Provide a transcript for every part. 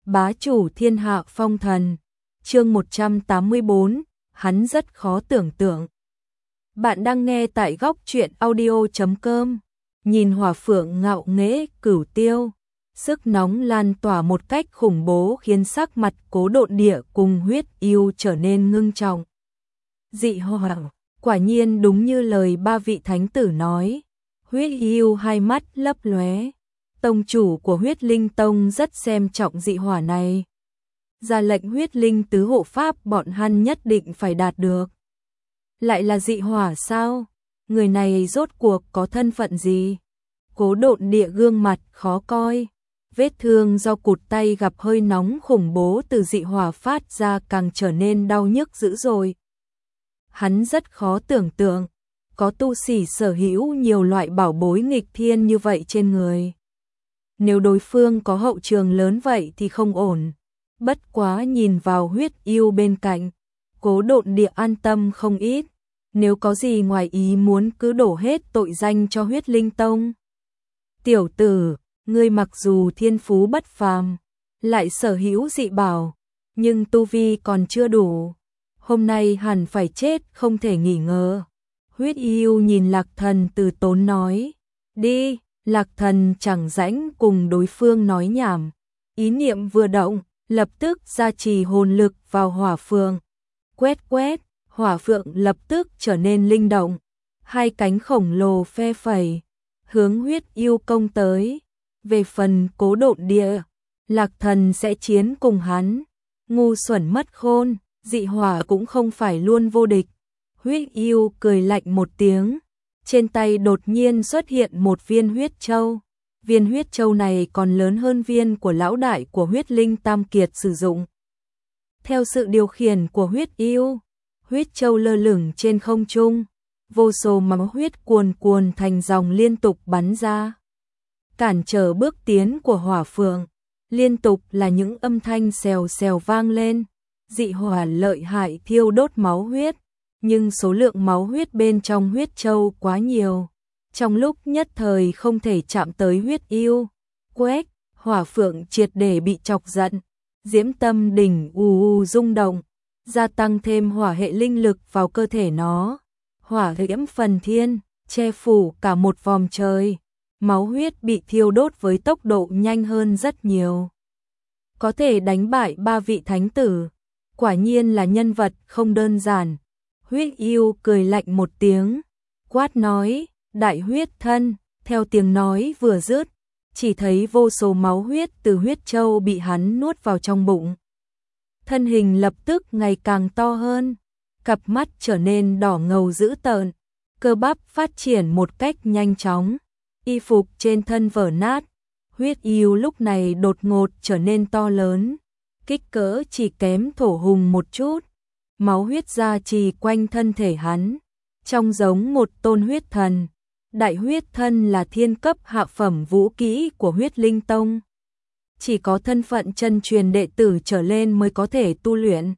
Bá chủ thiên hạ phong thần. Chương 184, hắn rất khó tưởng tượng. Bạn đang nghe tại góc truyện audio.com. Nhìn hỏa phượng ngạo nghễ cửu tiêu, sức nóng lan tỏa một cách khủng bố khiến sắc mặt Cố Độn Địa cùng Huyết Yêu trở nên ngưng trọng. Dị hỏa, quả nhiên đúng như lời ba vị thánh tử nói. Huyết Yêu hai mắt lấp lóe. Tông chủ của Huyết Linh Tông rất xem trọng dị hỏa này. Ra lệnh Huyết Linh tứ hộ pháp bọn hắn nhất định phải đạt được. Lại là dị hỏa sao? Người này rốt cuộc có thân phận gì? Cố Độn Địa gương mặt khó coi. Vết thương do cụt tay gặp hơi nóng khủng bố từ dị hỏa phát ra càng trở nên đau nhức dữ dội. Hắn rất khó tưởng tượng, có tu sĩ sở hữu nhiều loại bảo bối nghịch thiên như vậy trên người. Nếu đối phương có hậu trường lớn vậy thì không ổn. Bất quá nhìn vào Huyết Yêu bên cạnh, Cố Độn Địa an tâm không ít. Nếu có gì ngoài ý muốn cứ đổ hết tội danh cho Huyết Linh Tông. Tiểu tử, ngươi mặc dù thiên phú bất phàm, lại sở hữu dị bảo, nhưng tu vi còn chưa đủ. Hôm nay hẳn phải chết không thể nghi ngờ. Huyết Yêu nhìn Lạc Thần từ tốn nói. Đi. Lạc Thần chẳng rãnh cùng đối phương nói nhảm. Ý niệm vừa động, lập tức gia trì hồn lực vào hỏa phượng. Quét quét, hỏa phượng lập tức trở nên linh động. Hai cánh khổng lồ phe phẩy, hướng Huyết Yêu công tới. Về phần Cố Độn Địa, Lạc Thần sẽ chiến cùng hắn. Ngu xuẩn mất khôn, dị hỏa cũng không phải luôn vô địch. Huyết Yêu cười lạnh một tiếng. Trên tay đột nhiên xuất hiện một viên huyết châu. Viên huyết châu này còn lớn hơn viên của lão đại của Huyết Linh Tam Kiệt sử dụng. Theo sự điều khiển của Huyết Yêu, huyết châu lơ lửng trên không trung, vô số máu huyết cuồn cuồn thành dòng liên tục bắn ra. Cản trở bước tiến của hỏa phượng, liên tục là những âm thanh xèo xèo vang lên. Dị hỏa lợi hại thiêu đốt máu huyết. Nhưng số lượng máu huyết bên trong huyết châu quá nhiều. Trong lúc nhất thời không thể chạm tới Huyết Yêu. Quét, hỏa phượng triệt để bị chọc giận. Diễm tâm đỉnh rung động. Gia tăng thêm hỏa hệ linh lực vào cơ thể nó. Hỏa diễm phần thiên, che phủ cả một vòng trời. Máu huyết bị thiêu đốt với tốc độ nhanh hơn rất nhiều. Có thể đánh bại ba vị thánh tử. Quả nhiên là nhân vật không đơn giản. Huyết Yêu cười lạnh một tiếng, quát nói, đại huyết thân. Theo tiếng nói vừa dứt, chỉ thấy vô số máu huyết từ huyết châu bị hắn nuốt vào trong bụng. Thân hình lập tức ngày càng to hơn, cặp mắt trở nên đỏ ngầu dữ tợn, cơ bắp phát triển một cách nhanh chóng, y phục trên thân vỡ nát. Huyết Yêu lúc này đột ngột trở nên to lớn, kích cỡ chỉ kém Thổ Hùng một chút. Máu huyết gia trì quanh thân thể hắn, trông giống một tôn huyết thần. Đại huyết thân là thiên cấp hạ phẩm vũ kỹ của Huyết Linh Tông. Chỉ có thân phận chân truyền đệ tử trở lên mới có thể tu luyện.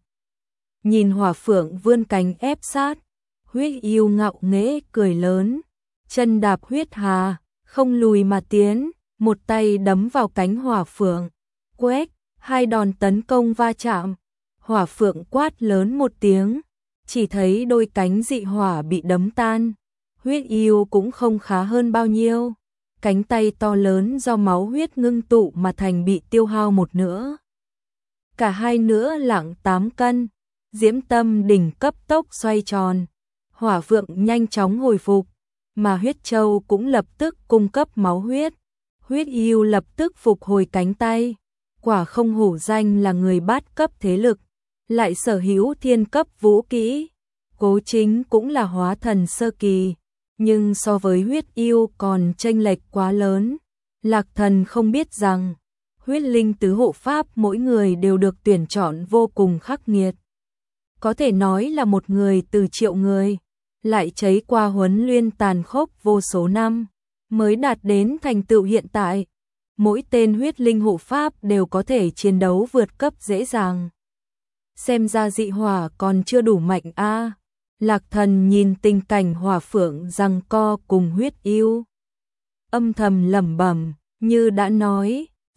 Nhìn hỏa phượng vươn cánh ép sát, Huyết Yêu ngạo nghễ cười lớn, chân đạp huyết hà, không lùi mà tiến, một tay đấm vào cánh hỏa phượng. Quét, hai đòn tấn công va chạm. Hỏa phượng quát lớn một tiếng, chỉ thấy đôi cánh dị hỏa bị đấm tan. Huyết Yêu cũng không khá hơn bao nhiêu. Cánh tay to lớn do máu huyết ngưng tụ mà thành bị tiêu hao một nửa. Cả hai nửa lặng 8 cân. Diễm tâm đỉnh cấp tốc xoay tròn. Hỏa phượng nhanh chóng hồi phục, mà huyết châu cũng lập tức cung cấp máu huyết. Huyết Yêu lập tức phục hồi cánh tay. Quả không hổ danh là người bát cấp thế lực, lại sở hữu thiên cấp vũ kỹ. Cố Chính cũng là hóa thần sơ kỳ, nhưng so với Huyết Yêu còn chênh lệch quá lớn. Lạc Thần không biết rằng, Huyết Linh tứ hộ pháp mỗi người đều được tuyển chọn vô cùng khắc nghiệt. Có thể nói là một người từ triệu người, lại trải qua huấn luyện tàn khốc vô số năm, mới đạt đến thành tựu hiện tại. Mỗi tên Huyết Linh hộ pháp đều có thể chiến đấu vượt cấp dễ dàng. Xem ra dị hỏa còn chưa đủ mạnh a. Lạc Thần nhìn tình cảnh hỏa phượng giằng co cùng Huyết Yêu, âm thầm lẩm bẩm, như đã nói,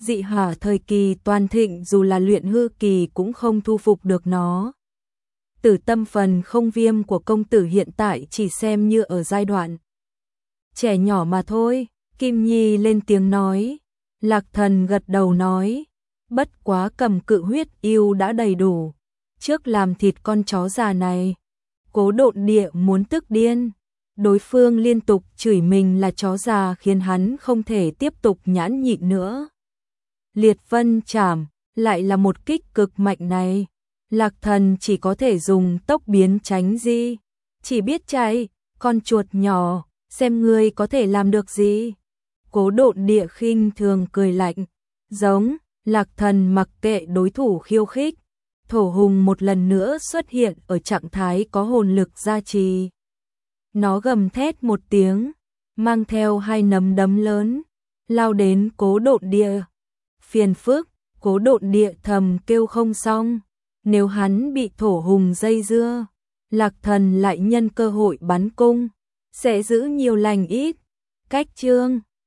dị hỏa thời kỳ toàn thịnh dù là luyện hư kỳ cũng không thu phục được nó. Tử tâm phần không viêm của công tử hiện tại chỉ xem như ở giai đoạn trẻ nhỏ mà thôi. Kim Nhi lên tiếng nói. Lạc Thần gật đầu nói, bất quá cầm cự huyết yêu đã đầy đủ, trước làm thịt con chó già này. Cố Độn Địa muốn tức điên, đối phương liên tục chửi mình là chó già khiến hắn không thể tiếp tục nhẫn nhịn nữa. Liệt Vân Trảm lại là một kích cực mạnh này, Lạc Thần chỉ có thể dùng tốc biến tránh di, chỉ biết chạy, con chuột nhỏ, xem ngươi có thể làm được gì. Cố Độn Địa khinh thường cười lạnh, giống. Lạc Thần mặc kệ đối thủ khiêu khích, Thổ Hùng một lần nữa xuất hiện ở trạng thái có hồn lực gia trì. Nó gầm thét một tiếng, mang theo hai nắm đấm lớn, lao đến Cố Độn Địa. Phiền phức, Cố Độn Địa thầm kêu không xong, nếu hắn bị Thổ Hùng dây dưa, Lạc Thần lại nhân cơ hội bắn cung, sẽ giữ nhiều lành ít. Cách chương